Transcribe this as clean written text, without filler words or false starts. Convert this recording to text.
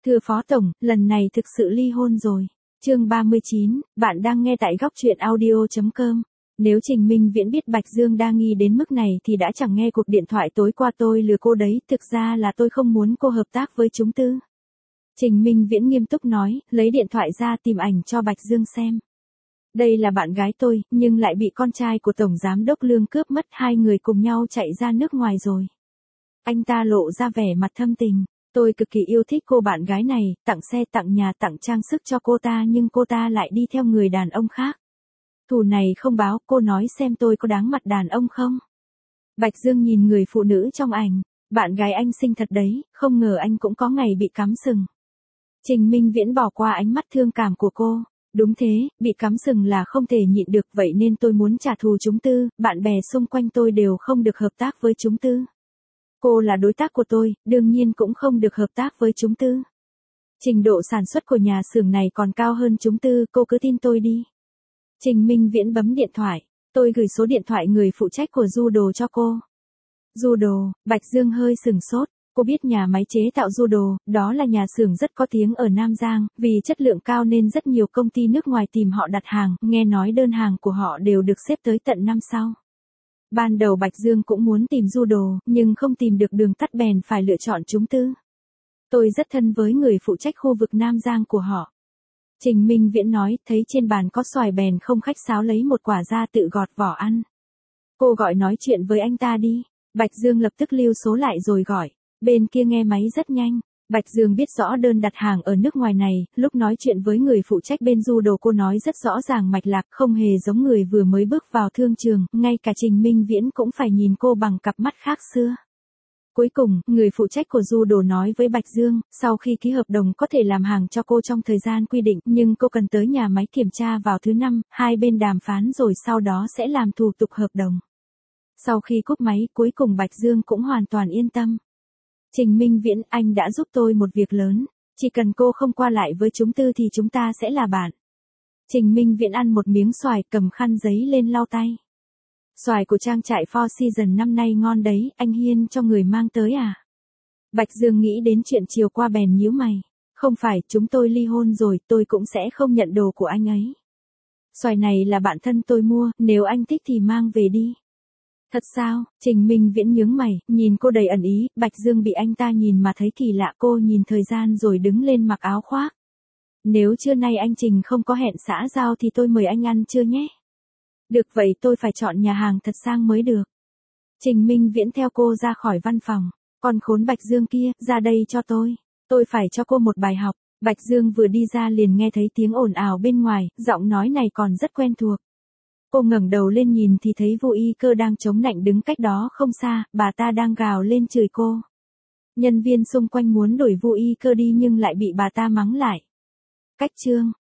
Thưa Phó Tổng, lần này thực sự ly hôn rồi. Chương 39, bạn đang nghe tại góc truyện audio.com. Nếu Trình Minh Viễn biết Bạch Dương đa nghi đến mức này thì đã chẳng nghe cuộc điện thoại tối qua tôi lừa cô đấy, thực ra là tôi không muốn cô hợp tác với chúng tư. Trình Minh Viễn nghiêm túc nói, lấy điện thoại ra tìm ảnh cho Bạch Dương xem. Đây là bạn gái tôi, nhưng lại bị con trai của Tổng Giám đốc Lương cướp mất, hai người cùng nhau chạy ra nước ngoài rồi. Anh ta lộ ra vẻ mặt thâm tình. Tôi cực kỳ yêu thích cô bạn gái này, tặng xe tặng nhà tặng trang sức cho cô ta nhưng cô ta lại đi theo người đàn ông khác. Thù này không báo, cô nói xem tôi có đáng mặt đàn ông không? Bạch Dương nhìn người phụ nữ trong ảnh, bạn gái anh xinh thật đấy, không ngờ anh cũng có ngày bị cắm sừng. Trình Minh Viễn bỏ qua ánh mắt thương cảm của cô. Đúng thế, bị cắm sừng là không thể nhịn được, vậy nên tôi muốn trả thù chúng tư, bạn bè xung quanh tôi đều không được hợp tác với chúng tư. Cô là đối tác của tôi, đương nhiên cũng không được hợp tác với chúng tư. Trình độ sản xuất của nhà xưởng này còn cao hơn chúng tư, cô cứ tin tôi đi. Trình Minh Viễn bấm điện thoại, tôi gửi số điện thoại người phụ trách của Judo cho cô. Judo, Bạch Dương hơi sừng sốt, cô biết nhà máy chế tạo Judo, đó là nhà xưởng rất có tiếng ở Nam Giang, vì chất lượng cao nên rất nhiều công ty nước ngoài tìm họ đặt hàng, nghe nói đơn hàng của họ đều được xếp tới tận năm sau. Ban đầu Bạch Dương cũng muốn tìm Judo, nhưng không tìm được đường tắt bèn phải lựa chọn chúng tư. Tôi rất thân với người phụ trách khu vực Nam Giang của họ. Trình Minh Viễn nói, thấy trên bàn có xoài bèn không khách sáo lấy một quả ra tự gọt vỏ ăn. Cô gọi nói chuyện với anh ta đi. Bạch Dương lập tức lưu số lại rồi gọi. Bên kia nghe máy rất nhanh. Bạch Dương biết rõ đơn đặt hàng ở nước ngoài này, lúc nói chuyện với người phụ trách bên Judo cô nói rất rõ ràng mạch lạc, không hề giống người vừa mới bước vào thương trường, ngay cả Trình Minh Viễn cũng phải nhìn cô bằng cặp mắt khác xưa. Cuối cùng, người phụ trách của Judo nói với Bạch Dương, sau khi ký hợp đồng có thể làm hàng cho cô trong thời gian quy định, nhưng cô cần tới nhà máy kiểm tra vào thứ 5, hai bên đàm phán rồi sau đó sẽ làm thủ tục hợp đồng. Sau khi cúp máy, cuối cùng Bạch Dương cũng hoàn toàn yên tâm. Trình Minh Viễn, anh đã giúp tôi một việc lớn. Chỉ cần cô không qua lại với chúng tư thì chúng ta sẽ là bạn. Trình Minh Viễn ăn một miếng xoài, cầm khăn giấy lên lau tay. Xoài của trang trại Four Seasons năm nay ngon đấy, anh Hiên cho người mang tới à? Bạch Dương nghĩ đến chuyện chiều qua bèn nhíu mày. Không phải, chúng tôi ly hôn rồi, tôi cũng sẽ không nhận đồ của anh ấy. Xoài này là bạn thân tôi mua, nếu anh thích thì mang về đi. Thật sao? Trình Minh Viễn nhướng mày, nhìn cô đầy ẩn ý, Bạch Dương bị anh ta nhìn mà thấy kỳ lạ, cô nhìn thời gian rồi đứng lên mặc áo khoác. Nếu trưa nay anh Trình không có hẹn xã giao thì tôi mời anh ăn trưa nhé. Được vậy tôi phải chọn nhà hàng thật sang mới được. Trình Minh Viễn theo cô ra khỏi văn phòng. Con khốn Bạch Dương kia, ra đây cho tôi. Tôi phải cho cô một bài học. Bạch Dương vừa đi ra liền nghe thấy tiếng ồn ào bên ngoài, giọng nói này còn rất quen thuộc. Cô ngẩng đầu lên nhìn thì thấy Vu Y Cơ đang chống nạnh đứng cách đó không xa, bà ta đang gào lên chửi cô. Nhân viên xung quanh muốn đuổi Vu Y Cơ đi nhưng lại bị bà ta mắng lại. Cách chương